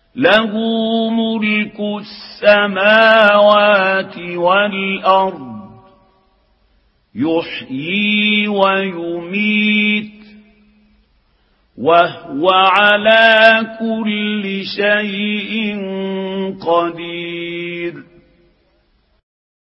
له ملك السماوات والأرض يحيي ويميت وهو على كل شيء قدير.